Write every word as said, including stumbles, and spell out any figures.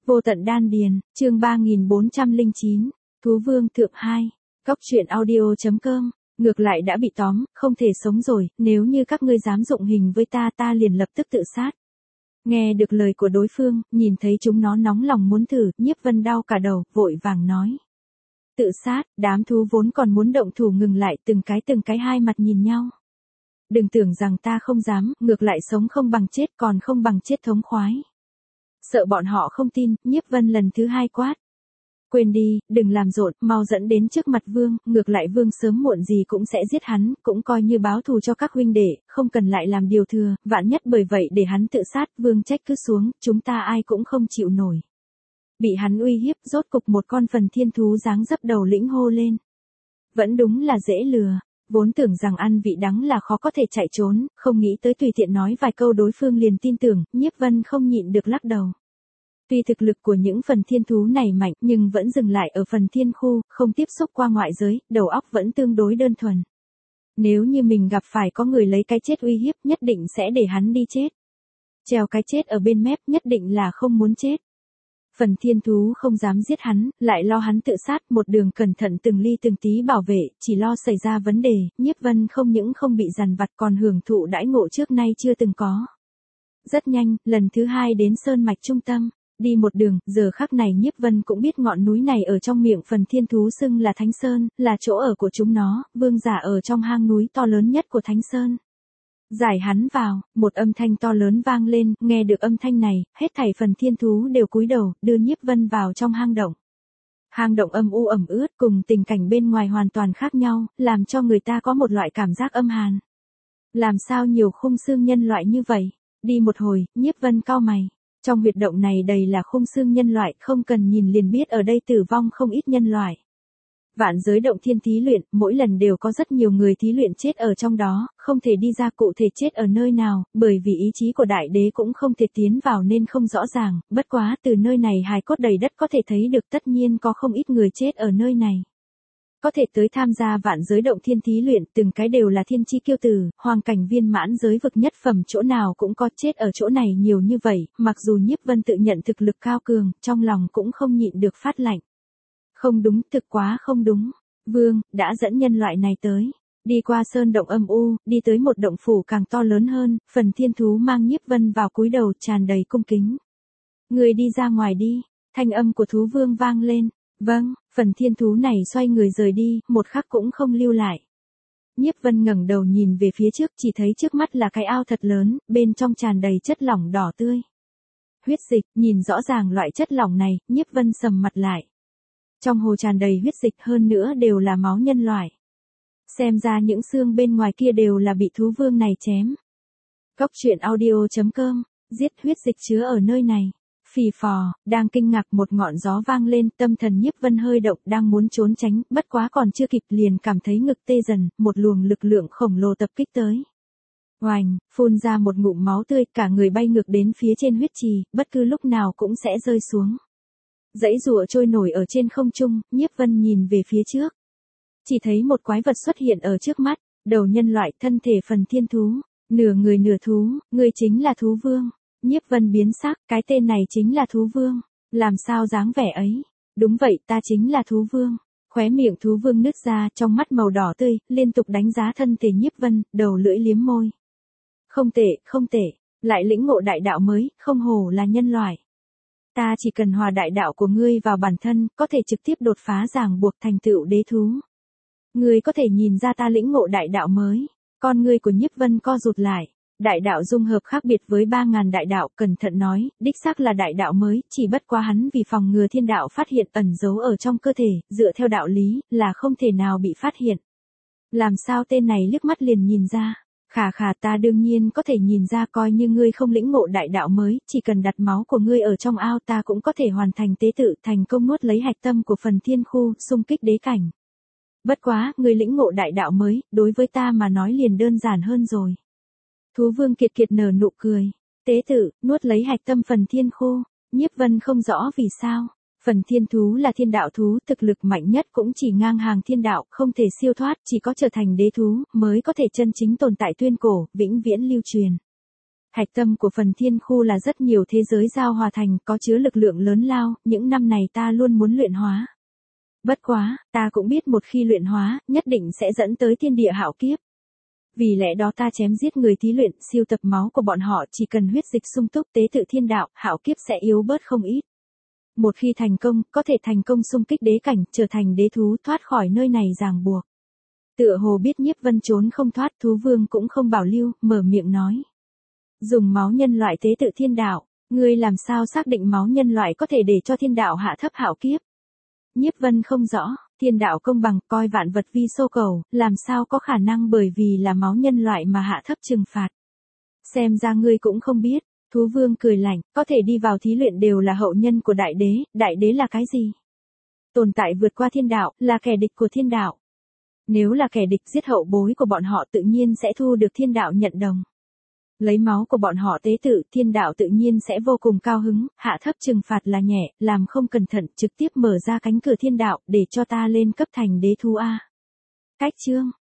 Vô tận đan điền, chương ba nghìn bốn trăm lẻ chín, Thú Vương Thượng hai, Cóc truyện audio.com, ngược lại đã bị tóm, không thể sống rồi, nếu như các ngươi dám dụng hình với ta ta liền lập tức tự sát. Nghe được lời của đối phương, nhìn thấy chúng nó nóng lòng muốn thử, Nhiếp Vân đau cả đầu, vội vàng nói. Tự sát, đám thú vốn còn muốn động thủ ngừng lại từng cái từng cái hai mặt nhìn nhau. Đừng tưởng rằng ta không dám, ngược lại sống không bằng chết còn không bằng chết thống khoái. Sợ bọn họ không tin, Nhiếp Vân lần thứ hai quát. Quên đi, đừng làm rộn, mau dẫn đến trước mặt Vương, ngược lại Vương sớm muộn gì cũng sẽ giết hắn, cũng coi như báo thù cho các huynh đệ, không cần lại làm điều thừa, vạn nhất bởi vậy để hắn tự sát, Vương trách cứ xuống, chúng ta ai cũng không chịu nổi. Bị hắn uy hiếp, rốt cục một con phần thiên thú dáng dấp đầu lĩnh hô lên. Vẫn đúng là dễ lừa. Vốn tưởng rằng ăn vị đắng là khó có thể chạy trốn, không nghĩ tới tùy tiện nói vài câu đối phương liền tin tưởng, Nhiếp Vân không nhịn được lắc đầu. Tuy thực lực của những phần thiên thú này mạnh nhưng vẫn dừng lại ở phần thiên khu, không tiếp xúc qua ngoại giới, đầu óc vẫn tương đối đơn thuần. Nếu như mình gặp phải có người lấy cái chết uy hiếp nhất định sẽ để hắn đi chết. Treo cái chết ở bên mép nhất định là không muốn chết. Phần thiên thú không dám giết hắn, lại lo hắn tự sát, một đường cẩn thận từng ly từng tí bảo vệ, chỉ lo xảy ra vấn đề, Nhiếp Vân không những không bị dằn vặt còn hưởng thụ đãi ngộ trước nay chưa từng có. Rất nhanh, lần thứ hai đến sơn mạch trung tâm, đi một đường, giờ khắc này Nhiếp Vân cũng biết ngọn núi này ở trong miệng phần thiên thú xưng là Thánh Sơn, là chỗ ở của chúng nó, vương giả ở trong hang núi to lớn nhất của Thánh Sơn. Giải hắn vào, một âm thanh to lớn vang lên, nghe được âm thanh này, hết thảy phần thiên thú đều cúi đầu, đưa Nhiếp Vân vào trong hang động. Hang động âm u ẩm ướt cùng tình cảnh bên ngoài hoàn toàn khác nhau, làm cho người ta có một loại cảm giác âm hàn. Làm sao nhiều khung xương nhân loại như vậy? Đi một hồi, Nhiếp Vân cau mày. Trong huyệt động này đầy là khung xương nhân loại, không cần nhìn liền biết ở đây tử vong không ít nhân loại. Vạn giới động thiên thí luyện, mỗi lần đều có rất nhiều người thí luyện chết ở trong đó, không thể đi ra cụ thể chết ở nơi nào, bởi vì ý chí của đại đế cũng không thể tiến vào nên không rõ ràng, bất quá từ nơi này hài cốt đầy đất có thể thấy được tất nhiên có không ít người chết ở nơi này. Có thể tới tham gia vạn giới động thiên thí luyện, từng cái đều là thiên chi kiêu tử, hoàng cảnh viên mãn giới vực nhất phẩm chỗ nào cũng có chết ở chỗ này nhiều như vậy, mặc dù Nhiếp Vân tự nhận thực lực cao cường, trong lòng cũng không nhịn được phát lạnh. Không đúng, thực quá không đúng. Vương, đã dẫn nhân loại này tới. Đi qua sơn động âm u, đi tới một động phủ càng to lớn hơn, phần thiên thú mang Nhiếp Vân vào cúi đầu tràn đầy cung kính. Người đi ra ngoài đi, thanh âm của thú vương vang lên. Vâng, phần thiên thú này xoay người rời đi, một khắc cũng không lưu lại. Nhiếp Vân ngẩng đầu nhìn về phía trước, chỉ thấy trước mắt là cái ao thật lớn, bên trong tràn đầy chất lỏng đỏ tươi. Huyết dịch, nhìn rõ ràng loại chất lỏng này, Nhiếp Vân sầm mặt lại. Trong hồ tràn đầy huyết dịch hơn nữa đều là máu nhân loại. Xem ra những xương bên ngoài kia đều là bị thú vương này chém. Cóc truyện audio.com, giết huyết dịch chứa ở nơi này. Phì phò, đang kinh ngạc một ngọn gió vang lên, tâm thần Nhiếp Vân hơi động đang muốn trốn tránh, bất quá còn chưa kịp liền cảm thấy ngực tê dần, một luồng lực lượng khổng lồ tập kích tới. Oành, phun ra một ngụm máu tươi, cả người bay ngược đến phía trên huyết trì, bất cứ lúc nào cũng sẽ rơi xuống. Dãy rùa trôi nổi ở trên không trung, Nhiếp Vân nhìn về phía trước. Chỉ thấy một quái vật xuất hiện ở trước mắt, đầu nhân loại, thân thể phần thiên thú, nửa người nửa thú, người chính là thú vương. Nhiếp Vân biến sắc, cái tên này chính là thú vương, làm sao dáng vẻ ấy? Đúng vậy, ta chính là thú vương. Khóe miệng thú vương nứt ra, trong mắt màu đỏ tươi, liên tục đánh giá thân thể Nhiếp Vân, đầu lưỡi liếm môi. Không tệ, không tệ, lại lĩnh ngộ đại đạo mới, không hổ là nhân loại. Ta chỉ cần hòa đại đạo của ngươi vào bản thân, có thể trực tiếp đột phá ràng buộc thành tựu đế thú. Ngươi có thể nhìn ra ta lĩnh ngộ đại đạo mới. Con ngươi của Nhiếp Vân co rụt lại. Đại đạo dung hợp khác biệt với ba ngàn đại đạo, cẩn thận nói, đích xác là đại đạo mới, chỉ bất quá hắn vì phòng ngừa thiên đạo phát hiện ẩn giấu ở trong cơ thể, dựa theo đạo lý, là không thể nào bị phát hiện. Làm sao tên này liếc mắt liền nhìn ra? Khà khà, ta đương nhiên có thể nhìn ra, coi như ngươi không lĩnh ngộ đại đạo mới, chỉ cần đặt máu của ngươi ở trong ao ta cũng có thể hoàn thành tế tự, thành công nuốt lấy hạch tâm của phần thiên khu, xung kích đế cảnh. Bất quá, ngươi lĩnh ngộ đại đạo mới, đối với ta mà nói liền đơn giản hơn rồi. Thú vương kiệt kiệt nở nụ cười. Tế tự, nuốt lấy hạch tâm phần thiên khu. Nhiếp Vân không rõ vì sao. Phần thiên thú là thiên đạo thú, thực lực mạnh nhất cũng chỉ ngang hàng thiên đạo, không thể siêu thoát, chỉ có trở thành đế thú, mới có thể chân chính tồn tại tuyên cổ, vĩnh viễn lưu truyền. Hạch tâm của phần thiên khu là rất nhiều thế giới giao hòa thành, có chứa lực lượng lớn lao, những năm này ta luôn muốn luyện hóa. Bất quá, ta cũng biết một khi luyện hóa, nhất định sẽ dẫn tới thiên địa hạo kiếp. Vì lẽ đó ta chém giết người thí luyện, siêu tập máu của bọn họ, chỉ cần huyết dịch sung túc tế tự thiên đạo, hạo kiếp sẽ yếu bớt không ít. Một khi thành công, có thể thành công xung kích đế cảnh, trở thành đế thú, thoát khỏi nơi này ràng buộc. Tựa hồ biết Nhiếp Vân trốn không thoát, thú vương cũng không bảo lưu, mở miệng nói. Dùng máu nhân loại tế tự thiên đạo, ngươi làm sao xác định máu nhân loại có thể để cho thiên đạo hạ thấp hạo kiếp? Nhiếp Vân không rõ, thiên đạo công bằng, coi vạn vật vi sô cầu, làm sao có khả năng bởi vì là máu nhân loại mà hạ thấp trừng phạt. Xem ra ngươi cũng không biết, thú vương cười lạnh, có thể đi vào thí luyện đều là hậu nhân của đại đế, đại đế là cái gì? Tồn tại vượt qua thiên đạo, là kẻ địch của thiên đạo. Nếu là kẻ địch, giết hậu bối của bọn họ tự nhiên sẽ thu được thiên đạo nhận đồng. Lấy máu của bọn họ tế tự, thiên đạo tự nhiên sẽ vô cùng cao hứng, hạ thấp trừng phạt là nhẹ, làm không cẩn thận, trực tiếp mở ra cánh cửa thiên đạo, để cho ta lên cấp thành đế thú A. Cách chương